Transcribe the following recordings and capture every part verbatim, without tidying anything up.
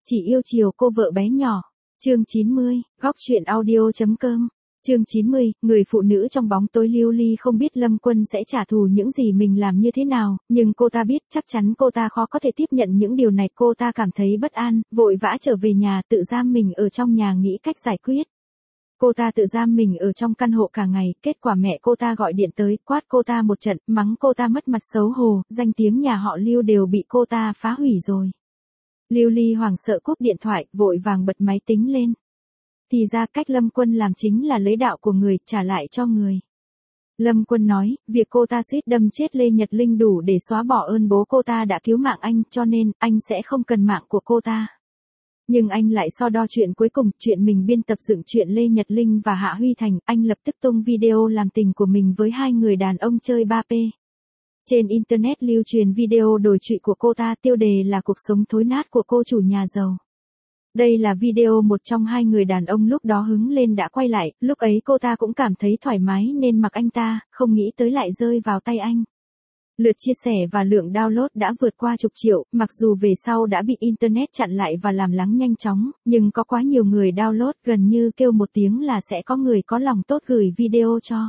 chỉ yêu chiều cô vợ bé nhỏ. Chương chín mươi, góc truyện audio chấm com. Chương chín mươi, người phụ nữ trong bóng tối. Lưu Ly không biết Lâm Quân sẽ trả thù những gì mình làm như thế nào, nhưng cô ta biết chắc chắn cô ta khó có thể tiếp nhận những điều này. Cô ta cảm thấy bất an, vội vã trở về nhà, tự giam mình ở trong nhà nghĩ cách giải quyết. Cô ta tự giam mình ở trong căn hộ cả ngày, kết quả mẹ cô ta gọi điện tới, quát cô ta một trận, mắng cô ta mất mặt xấu hổ, danh tiếng nhà họ Lưu đều bị cô ta phá hủy rồi. Lưu Ly hoảng sợ cúp điện thoại, vội vàng bật máy tính lên. Thì ra cách Lâm Quân làm chính là lấy đạo của người, trả lại cho người. Lâm Quân nói, việc cô ta suýt đâm chết Lê Nhật Linh đủ để xóa bỏ ơn bố cô ta đã cứu mạng anh, cho nên, anh sẽ không cần mạng của cô ta. Nhưng anh lại so đo chuyện cuối cùng, chuyện mình biên tập dựng chuyện Lê Nhật Linh và Hạ Huy Thành, anh lập tức tung video làm tình của mình với hai người đàn ông chơi ba P. Trên Internet lưu truyền video đồi trụy của cô ta, tiêu đề là cuộc sống thối nát của cô chủ nhà giàu. Đây là video một trong hai người đàn ông lúc đó hứng lên đã quay lại, lúc ấy cô ta cũng cảm thấy thoải mái nên mặc anh ta, không nghĩ tới lại rơi vào tay anh. Lượt chia sẻ và lượng download đã vượt qua chục triệu, mặc dù về sau đã bị Internet chặn lại và làm lắng nhanh chóng, nhưng có quá nhiều người download, gần như kêu một tiếng là sẽ có người có lòng tốt gửi video cho.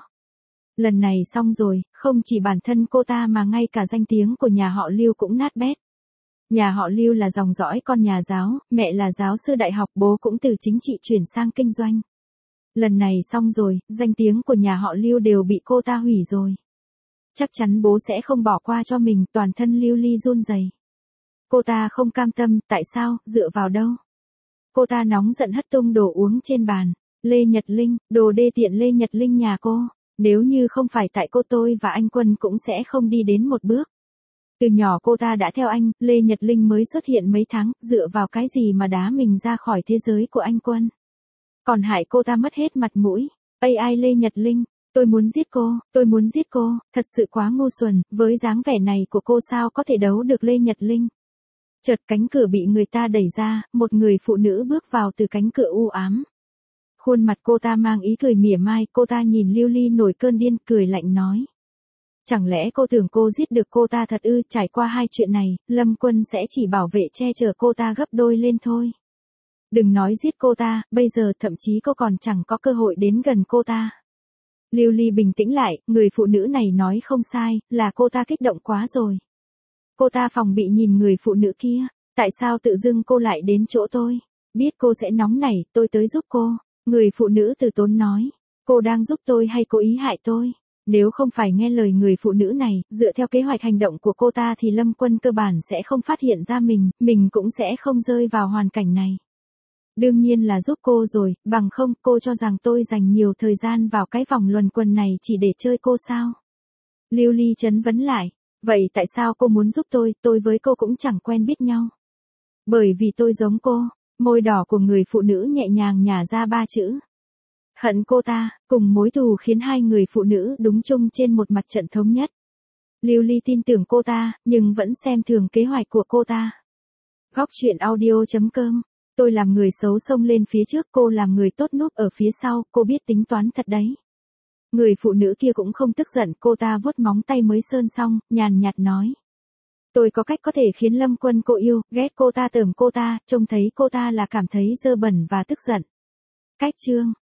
Lần này xong rồi, không chỉ bản thân cô ta mà ngay cả danh tiếng của nhà họ Lưu cũng nát bét. Nhà họ Lưu là dòng dõi con nhà giáo, mẹ là giáo sư đại học, bố cũng từ chính trị chuyển sang kinh doanh. Lần này xong rồi, danh tiếng của nhà họ Lưu đều bị cô ta hủy rồi. Chắc chắn bố sẽ không bỏ qua cho mình, toàn thân Lưu Ly run rẩy. Cô ta không cam tâm, tại sao, dựa vào đâu? Cô ta nóng giận hất tung đồ uống trên bàn. Lê Nhật Linh, đồ đê tiện Lê Nhật Linh nhà cô. Nếu như không phải tại cô, tôi và anh Quân cũng sẽ không đi đến một bước. Từ nhỏ cô ta đã theo anh, Lê Nhật Linh mới xuất hiện mấy tháng, dựa vào cái gì mà đá mình ra khỏi thế giới của anh Quân. Còn hại cô ta mất hết mặt mũi. a i Lê Nhật Linh, tôi muốn giết cô, tôi muốn giết cô, thật sự quá ngu xuẩn, với dáng vẻ này của cô sao có thể đấu được Lê Nhật Linh. Chợt cánh cửa bị người ta đẩy ra, một người phụ nữ bước vào từ cánh cửa u ám. Khuôn mặt cô ta mang ý cười mỉa mai, cô ta nhìn Lưu Ly nổi cơn điên, cười lạnh nói. Chẳng lẽ cô tưởng cô giết được cô ta thật ư? Trải qua hai chuyện này, Lâm Quân sẽ chỉ bảo vệ che chở cô ta gấp đôi lên thôi. Đừng nói giết cô ta, bây giờ thậm chí cô còn chẳng có cơ hội đến gần cô ta. Lưu Ly bình tĩnh lại, người phụ nữ này nói không sai, là cô ta kích động quá rồi. Cô ta phòng bị nhìn người phụ nữ kia, tại sao tự dưng cô lại đến chỗ tôi? Biết cô sẽ nóng nảy, tôi tới giúp cô. Người phụ nữ từ tốn nói, cô đang giúp tôi hay cố ý hại tôi? Nếu không phải nghe lời người phụ nữ này, dựa theo kế hoạch hành động của cô ta thì Lâm Quân cơ bản sẽ không phát hiện ra mình, mình cũng sẽ không rơi vào hoàn cảnh này. Đương nhiên là giúp cô rồi, bằng không cô cho rằng tôi dành nhiều thời gian vào cái vòng luẩn quẩn này chỉ để chơi cô sao? Lưu Ly chấn vấn lại, vậy tại sao cô muốn giúp tôi, tôi với cô cũng chẳng quen biết nhau. Bởi vì tôi giống cô, môi đỏ của người phụ nữ nhẹ nhàng nhả ra ba chữ. Hận cô ta, cùng mối thù khiến hai người phụ nữ đúng chung trên một mặt trận thống nhất. Lưu Ly tin tưởng cô ta, nhưng vẫn xem thường kế hoạch của cô ta. Góc truyện audio chấm com. Tôi làm người xấu xông lên phía trước, cô làm người tốt núp ở phía sau, cô biết tính toán thật đấy. Người phụ nữ kia cũng không tức giận, cô ta vuốt móng tay mới sơn xong, nhàn nhạt nói. Tôi có cách có thể khiến Lâm Quân cô yêu, ghét cô ta, tởm cô ta, trông thấy cô ta là cảm thấy dơ bẩn và tức giận. Cách chương